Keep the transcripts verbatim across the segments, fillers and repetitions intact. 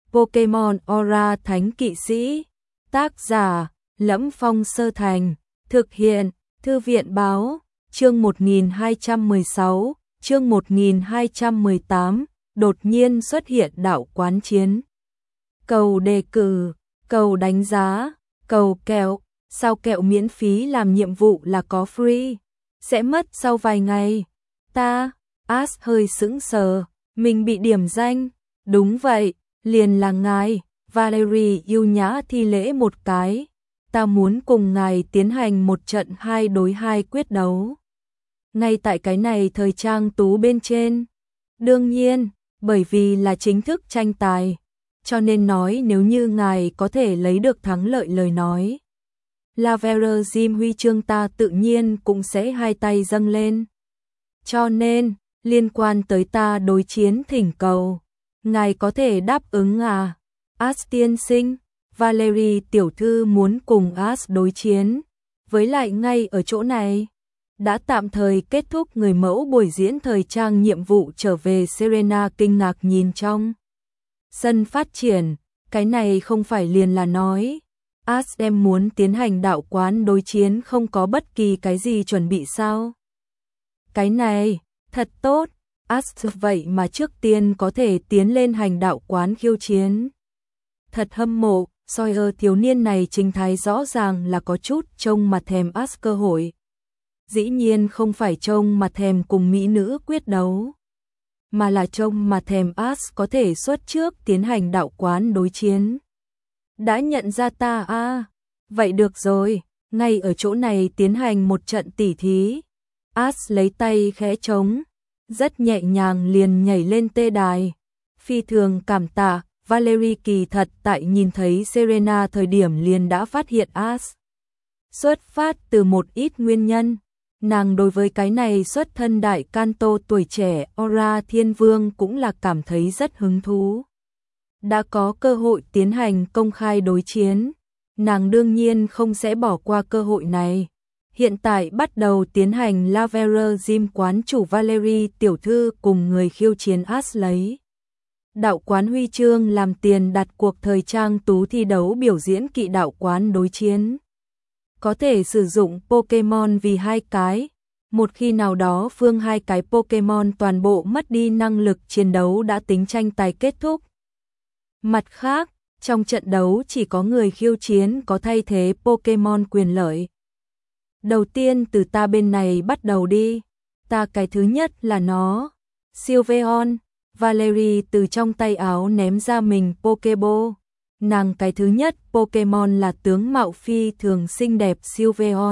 Pokemon Aura Thánh Kỵ Sĩ. Tác giả: Lẫm Phong Sơ Thành. Thực hiện: Thư viện báo. Chương một nghìn hai trăm mười sáu, chương một nghìn hai trăm mười tám, đột nhiên xuất hiện đạo quán chiến. Cầu đề cử, cầu đánh giá, cầu kẹo, sao kẹo miễn phí làm nhiệm vụ là có free, sẽ mất sau vài ngày. Ta, Ash hơi sững sờ, mình bị điểm danh. Đúng vậy, liền là ngài. Valerie yêu nhã thi lễ một cái. Ta muốn cùng ngài tiến hành một trận hai đối hai quyết đấu. Ngay tại cái này thời trang tú bên trên. Đương nhiên, bởi vì là chính thức tranh tài, cho nên nói nếu như ngài có thể lấy được thắng lợi lời nói, Lavera Gym huy chương ta tự nhiên cũng sẽ hai tay dâng lên. Cho nên, liên quan tới ta đối chiến thỉnh cầu, ngài có thể đáp ứng à? Ash tiên sinh, Valerie tiểu thư muốn cùng Ash đối chiến, với lại ngay ở chỗ này. Đã tạm thời kết thúc người mẫu buổi diễn thời trang nhiệm vụ trở về. Serena kinh ngạc nhìn trong sân phát triển, cái này không phải liền là nói Ash em muốn tiến hành đạo quán đối chiến không có bất kỳ cái gì chuẩn bị sao? Cái này, thật tốt, Ash vậy mà trước tiên có thể tiến lên hành đạo quán khiêu chiến. Thật hâm mộ, Sawyer thiếu niên này trình thái rõ ràng là có chút trông mà thèm Ash cơ hội. Dĩ nhiên không phải trông mà thèm cùng mỹ nữ quyết đấu, mà là trông mà thèm Ash có thể xuất trước tiến hành đạo quán đối chiến. Đã nhận ra ta à? Vậy được rồi, ngay ở chỗ này tiến hành một trận tỉ thí. Ash lấy tay khẽ trống, rất nhẹ nhàng liền nhảy lên tê đài. Phi thường cảm tạ, Valerie kỳ thật tại nhìn thấy Serena thời điểm liền đã phát hiện Ash. Xuất phát từ một ít nguyên nhân. Nàng đối với cái này xuất thân đại canto tuổi trẻ Aura Thiên Vương cũng là cảm thấy rất hứng thú. Đã có cơ hội tiến hành công khai đối chiến, nàng đương nhiên không sẽ bỏ qua cơ hội này. Hiện tại bắt đầu tiến hành Lavera Gym quán chủ Valerie tiểu thư cùng người khiêu chiến Ash lấy đạo quán huy chương làm tiền đặt cuộc thời trang tú thi đấu biểu diễn kỵ đạo quán đối chiến. Có thể sử dụng Pokemon vì hai cái, một khi nào đó phương hai cái Pokemon toàn bộ mất đi năng lực chiến đấu đã tính tranh tài kết thúc. Mặt khác, trong trận đấu chỉ có người khiêu chiến có thay thế Pokemon quyền lợi. Đầu tiên từ ta bên này bắt đầu đi, ta cái thứ nhất là nó. Sylveon, Valerie từ trong tay áo ném ra mình Pokeball. Nàng cái thứ nhất Pokemon là tướng mạo phi thường xinh đẹp Sylveon.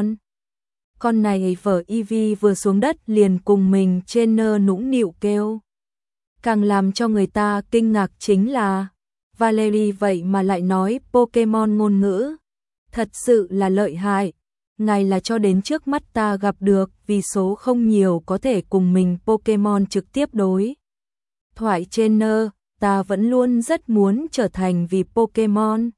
Con này vở Eevee vừa xuống đất liền cùng mình trên nơ nũng nịu kêu. Càng làm cho người ta kinh ngạc chính là Valerie vậy mà lại nói Pokemon ngôn ngữ. Thật sự là lợi hại. Ngài là cho đến trước mắt ta gặp được vì số không nhiều có thể cùng mình Pokemon trực tiếp đối thoại trên nơ. Ta vẫn luôn rất muốn trở thành vì Pokemon.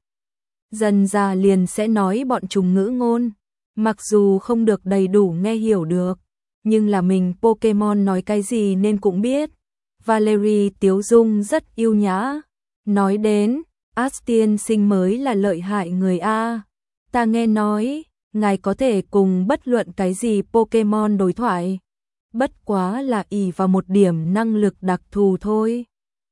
Dần ra liền sẽ nói bọn chúng ngữ ngôn. Mặc dù không được đầy đủ nghe hiểu được, nhưng là mình Pokemon nói cái gì nên cũng biết. Valerie tiếu dung rất yêu nhã. Nói đến, Ash tiên sinh mới là lợi hại người A. Ta nghe nói, ngài có thể cùng bất luận cái gì Pokemon đối thoại. Bất quá là ỷ vào một điểm năng lực đặc thù thôi.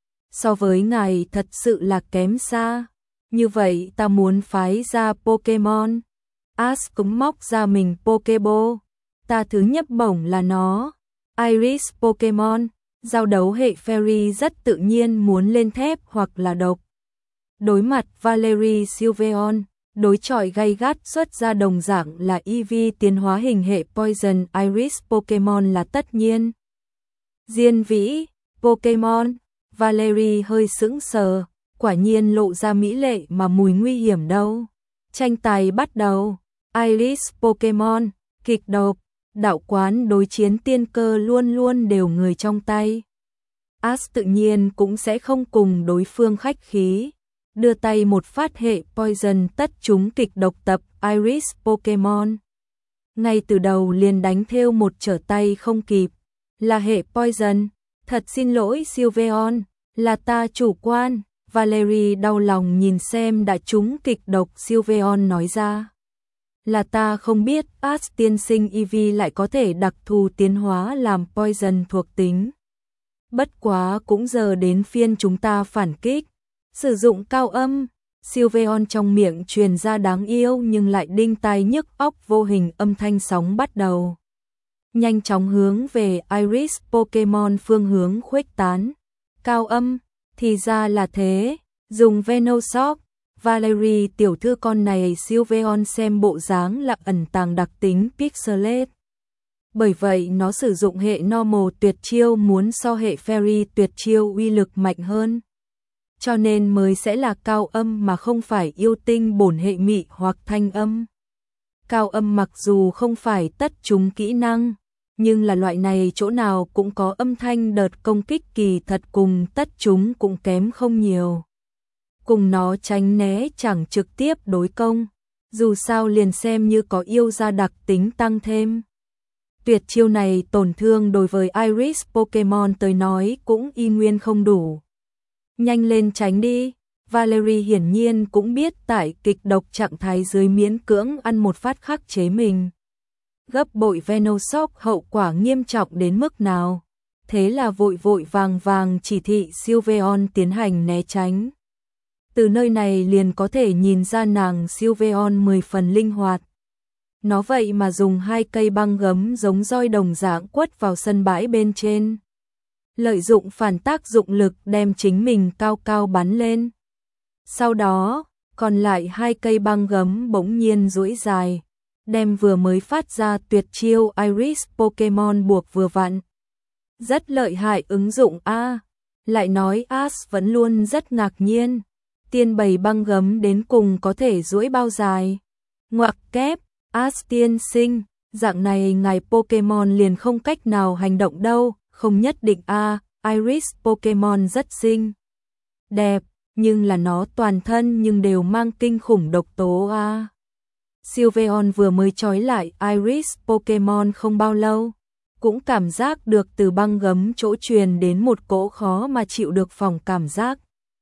So với ngài thật sự là kém xa. Như vậy ta muốn phái ra Pokemon. Ash cũng móc ra mình Pokeball. Ta thứ nhất bổng là nó. Iris Pokemon. Giao đấu hệ Fairy rất tự nhiên muốn lên thép hoặc là độc. Đối mặt Valerie Sylveon, đối chọi gay gắt xuất ra đồng dạng là Eevee tiến hóa hình hệ Poison. Iris Pokemon là tất nhiên. Diên vĩ Pokemon. Valerie hơi sững sờ, quả nhiên lộ ra mỹ lệ mà mùi nguy hiểm đâu. Tranh tài bắt đầu. Iris Pokemon, kịch độc, đạo quán đối chiến tiên cơ luôn luôn đều người trong tay. Ash tự nhiên cũng sẽ không cùng đối phương khách khí. Đưa tay một phát hệ Poison tất chúng kịch độc tập Iris Pokemon. Ngay từ đầu liền đánh theo một trở tay không kịp. Là hệ Poison. Thật xin lỗi Sylveon, là ta chủ quan. Valerie đau lòng nhìn xem đã trúng kịch độc. Sylveon nói ra. Là ta không biết Ash tiên sinh Eevee lại có thể đặc thù tiến hóa làm poison thuộc tính. Bất quá cũng giờ đến phiên chúng ta phản kích. Sử dụng cao âm. Sylveon trong miệng truyền ra đáng yêu nhưng lại đinh tai nhức óc vô hình âm thanh sóng bắt đầu. Nhanh chóng hướng về Iris Pokemon phương hướng khuếch tán. Cao âm, thì ra là thế, dùng Venoshock. Valerie tiểu thư con này Sylveon xem bộ dáng là ẩn tàng đặc tính Pixelate. Bởi vậy nó sử dụng hệ normal tuyệt chiêu muốn so hệ fairy tuyệt chiêu uy lực mạnh hơn. Cho nên mới sẽ là cao âm mà không phải yêu tinh bổn hệ mị hoặc thanh âm. Cao âm mặc dù không phải tất chúng kỹ năng, nhưng là loại này chỗ nào cũng có âm thanh đợt công kích kỳ thật cùng tất chúng cũng kém không nhiều. Cùng nó tránh né chẳng trực tiếp đối công, dù sao liền xem như có yêu ra đặc tính tăng thêm. Tuyệt chiêu này tổn thương đối với Iris Pokemon tới nói cũng y nguyên không đủ. Nhanh lên tránh đi. Valerie hiển nhiên cũng biết tại kịch độc trạng thái dưới miễn cưỡng ăn một phát khắc chế mình. Gấp bội Venoshock hậu quả nghiêm trọng đến mức nào. Thế là vội vội vàng vàng chỉ thị Sylveon tiến hành né tránh. Từ nơi này liền có thể nhìn ra nàng Sylveon mười phần linh hoạt. Nó vậy mà dùng hai cây băng gấm giống roi đồng dạng quất vào sân bãi bên trên. Lợi dụng phản tác dụng lực đem chính mình cao cao bắn lên. Sau đó, còn lại hai cây băng gấm bỗng nhiên duỗi dài, đem vừa mới phát ra tuyệt chiêu Iris Pokemon buộc vừa vặn. Rất lợi hại ứng dụng a. Lại nói Ash vẫn luôn rất ngạc nhiên, tiên bầy băng gấm đến cùng có thể duỗi bao dài. Ngoặc kép, Ash tiên sinh, dạng này ngài Pokemon liền không cách nào hành động đâu, không nhất định a. Iris Pokemon rất xinh đẹp, nhưng là nó toàn thân nhưng đều mang kinh khủng độc tố a. Sylveon vừa mới trói lại Iris Pokemon không bao lâu, cũng cảm giác được từ băng gấm chỗ truyền đến một cỗ khó mà chịu được phòng cảm giác.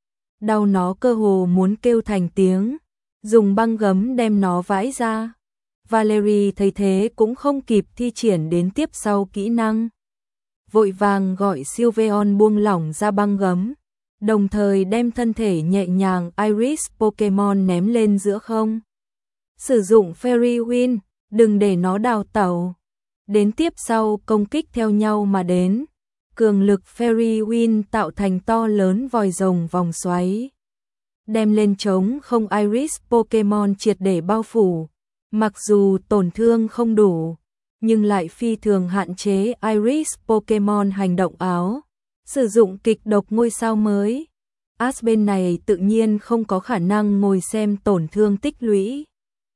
Đau nó cơ hồ muốn kêu thành tiếng, dùng băng gấm đem nó vãi ra. Valerie thấy thế cũng không kịp thi triển đến tiếp sau kỹ năng. Vội vàng gọi Sylveon buông lỏng ra băng gấm, đồng thời đem thân thể nhẹ nhàng Iris Pokemon ném lên giữa không. Sử dụng Fairy Wind, đừng để nó đào tẩu. Đến tiếp sau công kích theo nhau mà đến. Cường lực Fairy Wind tạo thành to lớn vòi rồng vòng xoáy. Đem lên trống không Iris Pokemon triệt để bao phủ. Mặc dù tổn thương không đủ, nhưng lại phi thường hạn chế Iris Pokemon hành động áo. Sử dụng kịch độc ngôi sao mới. Ash bên này tự nhiên không có khả năng ngồi xem tổn thương tích lũy.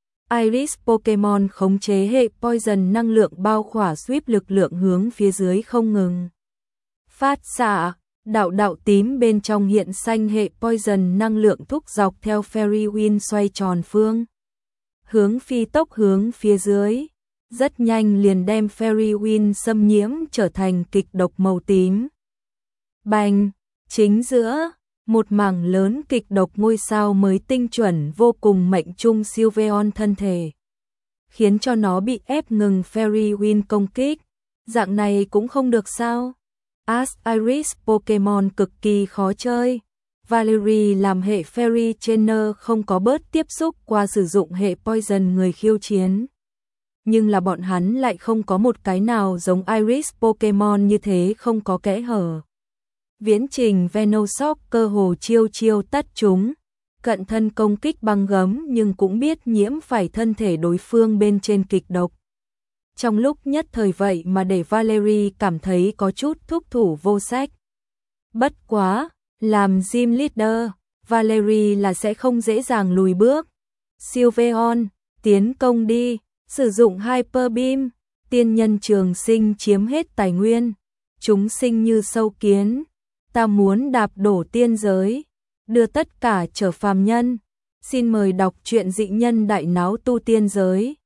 Iris Pokemon khống chế hệ poison năng lượng bao khỏa sweep lực lượng hướng phía dưới không ngừng phát xạ, đạo đạo tím bên trong hiện xanh hệ poison năng lượng thúc dọc theo Fairy Wind xoay tròn phương hướng phi tốc hướng phía dưới, rất nhanh liền đem Fairy Wind xâm nhiễm trở thành kịch độc màu tím. Bành, chính giữa một mảng lớn kịch độc ngôi sao mới tinh chuẩn vô cùng mệnh trung Sylveon thân thể, khiến cho nó bị ép ngừng Fairy Wind công kích. Dạng này cũng không được sao? Ash Iris Pokemon cực kỳ khó chơi. Valerie làm hệ Fairy Trainer không có bớt tiếp xúc qua sử dụng hệ Poison người khiêu chiến. Nhưng là bọn hắn lại không có một cái nào giống Iris Pokemon như thế không có kẽ hở. Viễn trình Venoshock cơ hồ chiêu chiêu tất chúng, cận thân công kích băng gấm nhưng cũng biết nhiễm phải thân thể đối phương bên trên kịch độc. Trong lúc nhất thời vậy mà để Valerie cảm thấy có chút thúc thủ vô sách. Bất quá, làm gym leader, Valerie là sẽ không dễ dàng lùi bước. Sylveon, tiến công đi, sử dụng Hyper Beam, tiên nhân trường sinh chiếm hết tài nguyên, chúng sinh như sâu kiến. Ta muốn đạp đổ tiên giới, đưa tất cả trở phàm nhân. Xin mời đọc truyện dị nhân đại náo tu tiên giới.